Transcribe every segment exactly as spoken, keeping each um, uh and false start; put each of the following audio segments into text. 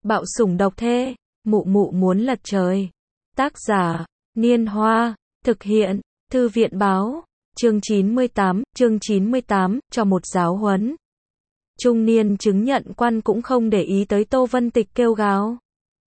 Bạo sủng độc thê, mụ mụ muốn lật trời. Tác giả, Niên Hoa, thực hiện, Thư viện báo, chương chín mươi tám, chương chín mươi tám, cho một giáo huấn. Trung niên chứng nhận quan cũng không để ý tới Tô Vân Tịch kêu gào.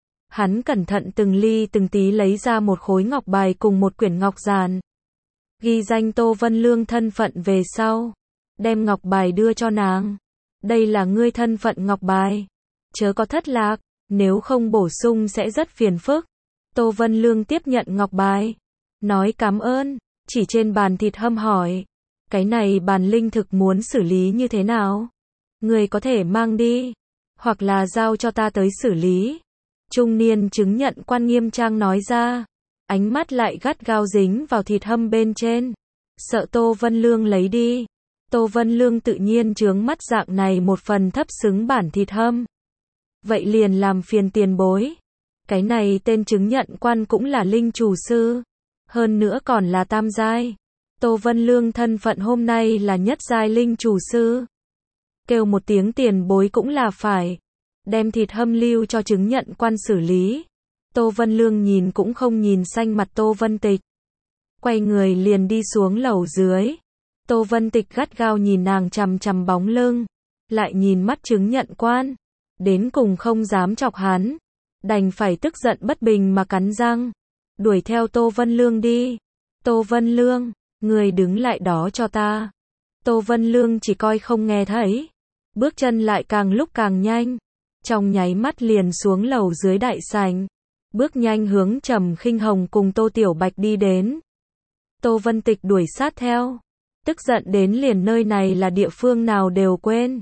Hắn cẩn thận từng ly từng tí lấy ra một khối ngọc bài cùng một quyển ngọc giản. Ghi danh Tô Vân Lương thân phận về sau. Đem ngọc bài đưa cho nàng. Đây là ngươi thân phận ngọc bài. Chớ có thất lạc, nếu không bổ sung sẽ rất phiền phức. Tô Vân Lương tiếp nhận ngọc bài. Nói cảm ơn, chỉ trên bàn thịt hâm hỏi. Cái này bàn linh thực muốn xử lý như thế nào? Ngươi có thể mang đi, hoặc là giao cho ta tới xử lý. Trung niên chứng nhận quan nghiêm trang nói ra. Ánh mắt lại gắt gao dính vào thịt hâm bên trên. Sợ Tô Vân Lương lấy đi. Tô Vân Lương tự nhiên chướng mắt dạng này một phần thấp xứng bản thịt hâm. Vậy liền làm phiền tiền bối. Cái này tên chứng nhận quan cũng là linh chủ sư. Hơn nữa còn là tam giai. Tô Vân Lương thân phận hôm nay là nhất giai linh chủ sư. Kêu một tiếng tiền bối cũng là phải. Đem thịt hâm lưu cho chứng nhận quan xử lý. Tô Vân Lương nhìn cũng không nhìn xanh mặt Tô Vân Tịch. Quay người liền đi xuống lầu dưới. Tô Vân Tịch gắt gao nhìn nàng chằm chằm bóng lưng. Lại nhìn mắt chứng nhận quan. Đến cùng không dám chọc hắn. Đành phải tức giận bất bình mà cắn răng. Đuổi theo Tô Vân Lương đi. Tô Vân Lương, người đứng lại đó cho ta. Tô Vân Lương chỉ coi không nghe thấy. Bước chân lại càng lúc càng nhanh. Trong nháy mắt liền xuống lầu dưới đại sảnh. Bước nhanh hướng Trầm Khinh Hồng cùng Tô Tiểu Bạch đi đến. Tô Vân Tịch đuổi sát theo. Tức giận đến liền nơi này là địa phương nào đều quên.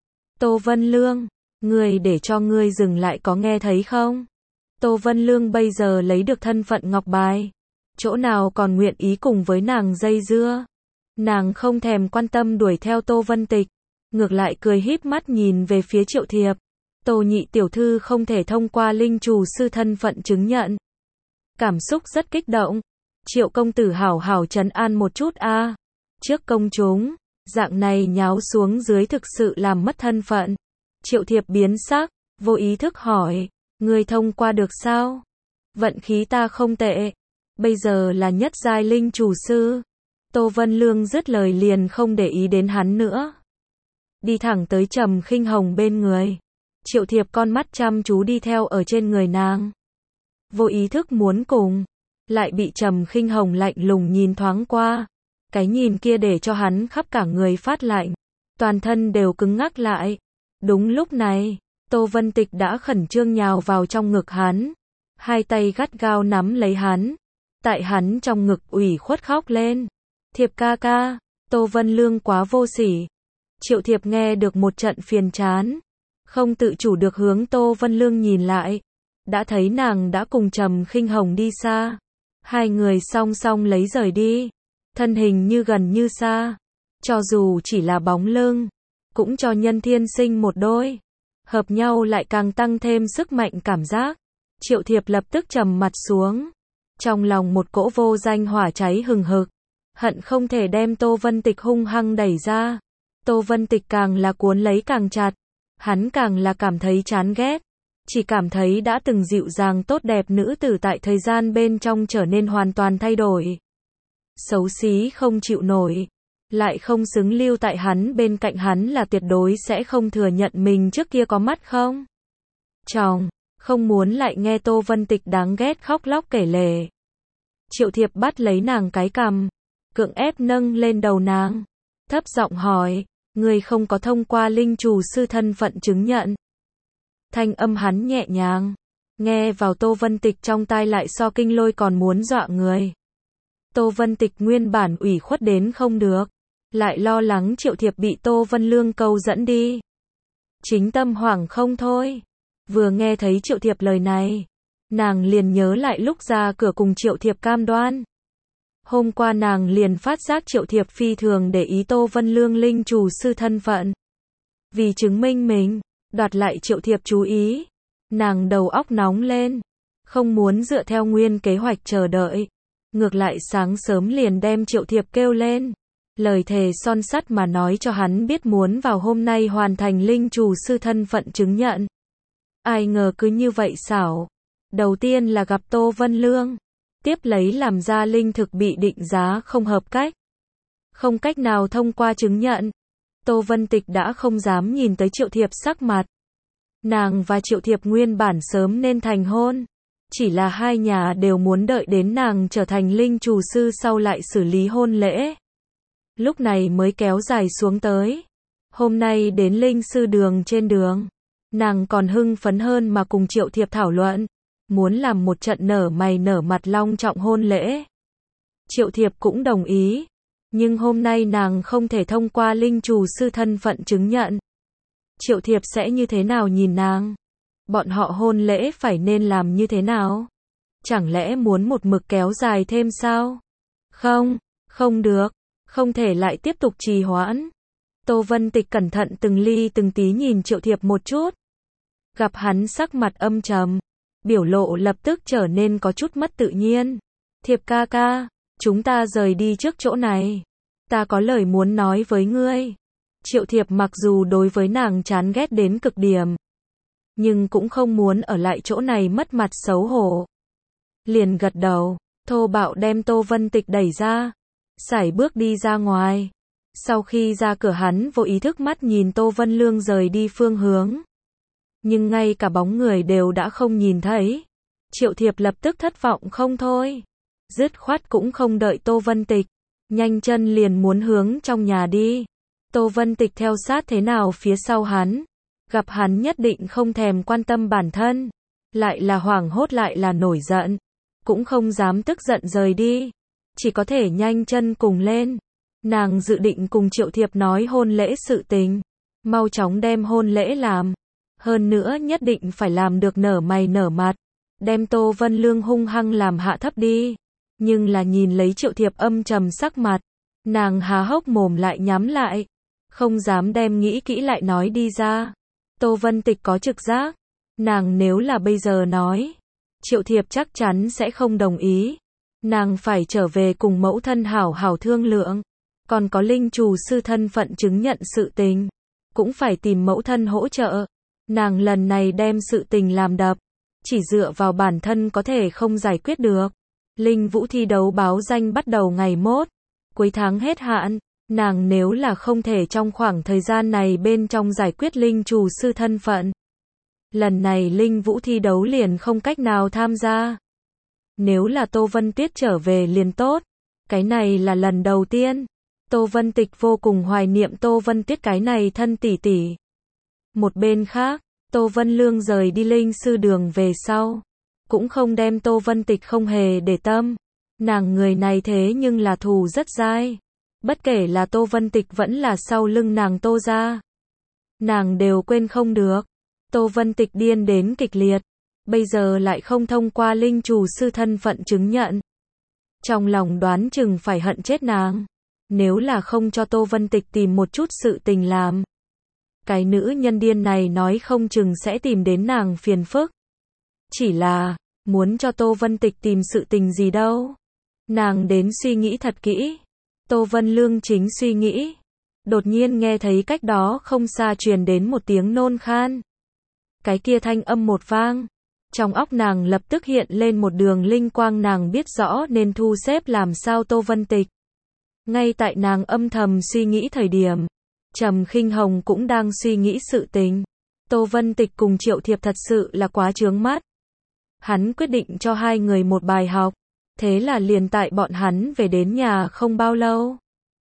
Tô Vân Lương, người để cho ngươi dừng lại có nghe thấy không? Tô Vân Lương bây giờ lấy được thân phận ngọc bài. Chỗ nào còn nguyện ý cùng với nàng dây dưa. Nàng không thèm quan tâm đuổi theo Tô Vân Tịch. Ngược lại cười híp mắt nhìn về phía Triệu Thiệp. Tô nhị tiểu thư không thể thông qua linh chủ sư thân phận chứng nhận. Cảm xúc rất kích động. Triệu công tử hảo hảo trấn an một chút a. À. Trước công chúng, dạng này nháo xuống dưới thực sự làm mất thân phận. Triệu Thiệp biến sắc, vô ý thức hỏi, ngươi thông qua được sao? Vận khí ta không tệ, bây giờ là nhất giai linh chủ sư. Tô Vân Lương dứt lời liền không để ý đến hắn nữa. Đi thẳng tới Trầm Khinh Hồng bên người. Triệu Thiệp con mắt chăm chú đi theo ở trên người nàng. Vô ý thức muốn cùng, lại bị Trầm Khinh Hồng lạnh lùng nhìn thoáng qua. Cái nhìn kia để cho hắn khắp cả người phát lạnh. Toàn thân đều cứng ngắc lại. Đúng lúc này, Tô Vân Tịch đã khẩn trương nhào vào trong ngực hắn. Hai tay gắt gao nắm lấy hắn. Tại hắn trong ngực ủy khuất khóc lên. Thiệp ca ca, Tô Vân Lương quá vô sỉ. Triệu Thiệp nghe được một trận phiền chán. Không tự chủ được hướng Tô Vân Lương nhìn lại. Đã thấy nàng đã cùng Trầm Khinh Hồng đi xa. Hai người song song lấy rời đi. Thân hình như gần như xa. Cho dù chỉ là bóng lưng. Cũng cho nhân thiên sinh một đôi. Hợp nhau lại càng tăng thêm sức mạnh cảm giác. Triệu Thiệp lập tức trầm mặt xuống. Trong lòng một cỗ vô danh hỏa cháy hừng hực. Hận không thể đem Tô Vân Tịch hung hăng đẩy ra. Tô Vân Tịch càng là cuốn lấy càng chặt. Hắn càng là cảm thấy chán ghét. Chỉ cảm thấy đã từng dịu dàng tốt đẹp nữ tử tại thời gian bên trong trở nên hoàn toàn thay đổi. Xấu xí không chịu nổi. Lại không xứng lưu tại hắn bên cạnh hắn là tuyệt đối sẽ không thừa nhận mình trước kia có mắt không. Chồng, không muốn lại nghe Tô Vân Tịch đáng ghét khóc lóc kể lể. Triệu Thiệp bắt lấy nàng cái cằm. Cưỡng ép nâng lên đầu nàng. Thấp giọng hỏi, người không có thông qua linh chủ sư thân phận chứng nhận. Thanh âm hắn nhẹ nhàng. Nghe vào Tô Vân Tịch trong tai lại so kinh lôi còn muốn dọa người. Tô Vân Tịch nguyên bản ủy khuất đến không được. Lại lo lắng Triệu Thiệp bị Tô Vân Lương câu dẫn đi. Chính tâm hoảng không thôi. Vừa nghe thấy Triệu Thiệp lời này. Nàng liền nhớ lại lúc ra cửa cùng Triệu Thiệp cam đoan. Hôm qua nàng liền phát giác Triệu Thiệp phi thường để ý Tô Vân Lương linh chủ sư thân phận. Vì chứng minh mình, đoạt lại Triệu Thiệp chú ý. Nàng đầu óc nóng lên. Không muốn dựa theo nguyên kế hoạch chờ đợi. Ngược lại sáng sớm liền đem Triệu Thiệp kêu lên. Lời thề son sắt mà nói cho hắn biết muốn vào hôm nay hoàn thành linh chủ sư thân phận chứng nhận. Ai ngờ cứ như vậy xảo. Đầu tiên là gặp Tô Vân Lương. Tiếp lấy làm ra linh thực bị định giá không hợp cách. Không cách nào thông qua chứng nhận. Tô Vân Tịch đã không dám nhìn tới Triệu Thiệp sắc mặt. Nàng và Triệu Thiệp nguyên bản sớm nên thành hôn. Chỉ là hai nhà đều muốn đợi đến nàng trở thành linh trù sư sau lại xử lý hôn lễ. Lúc này mới kéo dài xuống tới. Hôm nay đến linh sư đường trên đường. Nàng còn hưng phấn hơn mà cùng Triệu Thiệp thảo luận. Muốn làm một trận nở mày nở mặt long trọng hôn lễ. Triệu Thiệp cũng đồng ý. Nhưng hôm nay nàng không thể thông qua linh trù sư thân phận chứng nhận. Triệu Thiệp sẽ như thế nào nhìn nàng? Bọn họ hôn lễ phải nên làm như thế nào? Chẳng lẽ muốn một mực kéo dài thêm sao? Không, không được, không thể lại tiếp tục trì hoãn. Tô Vân Tịch cẩn thận từng ly từng tí nhìn Triệu Thiệp một chút. Gặp hắn sắc mặt âm trầm, biểu lộ lập tức trở nên có chút mất tự nhiên. Thiệp ca ca, chúng ta rời đi trước chỗ này. Ta có lời muốn nói với ngươi. Triệu Thiệp mặc dù đối với nàng chán ghét đến cực điểm, nhưng cũng không muốn ở lại chỗ này mất mặt xấu hổ. Liền gật đầu, thô bạo đem Tô Vân Tịch đẩy ra, sải bước đi ra ngoài. Sau khi ra cửa hắn vô ý thức mắt nhìn Tô Vân Lương rời đi phương hướng. Nhưng ngay cả bóng người đều đã không nhìn thấy. Triệu Thiệp lập tức thất vọng không thôi. Dứt khoát cũng không đợi Tô Vân Tịch. Nhanh chân liền muốn hướng trong nhà đi. Tô Vân Tịch theo sát thế nào phía sau hắn. Gặp hắn nhất định không thèm quan tâm bản thân. Lại là hoảng hốt lại là nổi giận. Cũng không dám tức giận rời đi. Chỉ có thể nhanh chân cùng lên. Nàng dự định cùng Triệu Thiệp nói hôn lễ sự tình. Mau chóng đem hôn lễ làm. Hơn nữa nhất định phải làm được nở mày nở mặt. Đem Tô Vân Lương hung hăng làm hạ thấp đi. Nhưng là nhìn lấy Triệu Thiệp âm trầm sắc mặt. Nàng há hốc mồm lại nhắm lại. Không dám đem nghĩ kỹ lại nói đi ra. Tô Vân Tịch có trực giác. Nàng nếu là bây giờ nói. Triệu Thiệp chắc chắn sẽ không đồng ý. Nàng phải trở về cùng mẫu thân hảo hảo thương lượng. Còn có linh trù sư thân phận chứng nhận sự tình. Cũng phải tìm mẫu thân hỗ trợ. Nàng lần này đem sự tình làm đập. Chỉ dựa vào bản thân có thể không giải quyết được. Linh vũ thi đấu báo danh bắt đầu ngày mốt. Cuối tháng hết hạn. Nàng nếu là không thể trong khoảng thời gian này bên trong giải quyết linh trù sư thân phận. Lần này linh vũ thi đấu liền không cách nào tham gia. Nếu là Tô Vân Tuyết trở về liền tốt. Cái này là lần đầu tiên. Tô Vân Tịch vô cùng hoài niệm Tô Vân Tuyết cái này thân tỷ tỷ. Một bên khác, Tô Vân Lương rời đi linh sư đường về sau. Cũng không đem Tô Vân Tịch không hề để tâm. Nàng người này thế nhưng là thù rất dai. Bất kể là Tô Vân Tịch vẫn là sau lưng nàng Tô ra. Nàng đều quên không được. Tô Vân Tịch điên đến kịch liệt. Bây giờ lại không thông qua linh trù sư thân phận chứng nhận. Trong lòng đoán chừng phải hận chết nàng. Nếu là không cho Tô Vân Tịch tìm một chút sự tình làm. Cái nữ nhân điên này nói không chừng sẽ tìm đến nàng phiền phức. Chỉ là, muốn cho Tô Vân Tịch tìm sự tình gì đâu. Nàng đến suy nghĩ thật kỹ. Tô Vân Lương chính suy nghĩ. Đột nhiên nghe thấy cách đó không xa truyền đến một tiếng nôn khan. Cái kia thanh âm một vang. Trong óc nàng lập tức hiện lên một đường linh quang, nàng biết rõ nên thu xếp làm sao Tô Vân Tịch. Ngay tại nàng âm thầm suy nghĩ thời điểm. Trầm Khinh Hồng cũng đang suy nghĩ sự tình. Tô Vân Tịch cùng Triệu Thiệp thật sự là quá chướng mắt. Hắn quyết định cho hai người một bài học. Thế là liền tại bọn hắn về đến nhà không bao lâu.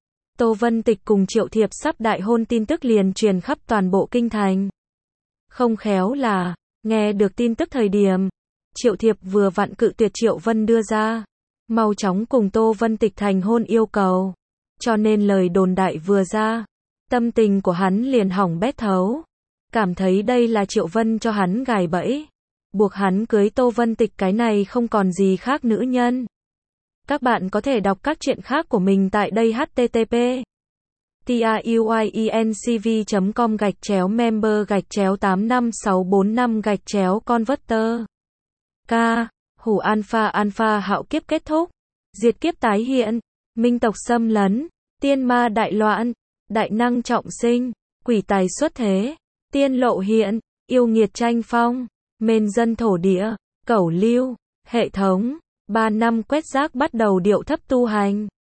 Tô Vân Tịch cùng Triệu Thiệp sắp đại hôn tin tức liền truyền khắp toàn bộ kinh thành. Không khéo là, nghe được tin tức thời điểm, Triệu Thiệp vừa vặn cự tuyệt Triệu Vân đưa ra. Mau chóng cùng Tô Vân Tịch thành hôn yêu cầu. Cho nên lời đồn đại vừa ra. Tâm tình của hắn liền hỏng bét thấu. Cảm thấy đây là Triệu Vân cho hắn gài bẫy. Buộc hắn cưới Tô Vân Tịch, cái này không còn gì khác nữ nhân. Các bạn có thể đọc các chuyện khác của mình tại đây h t t p truyencv chấm com gạch chéo member gạch chéo tám năm sáu bốn năm gạch chéo converter. K. Hủ alpha alpha hạo kiếp kết thúc. Diệt kiếp tái hiện. Minh tộc xâm lấn. Tiên ma đại loạn. Đại năng trọng sinh. Quỷ tài xuất thế. Tiên lộ hiện. Yêu nghiệt tranh phong. Mên dân thổ địa, cẩu lưu, hệ thống, ba năm quét rác bắt đầu điệu thấp tu hành.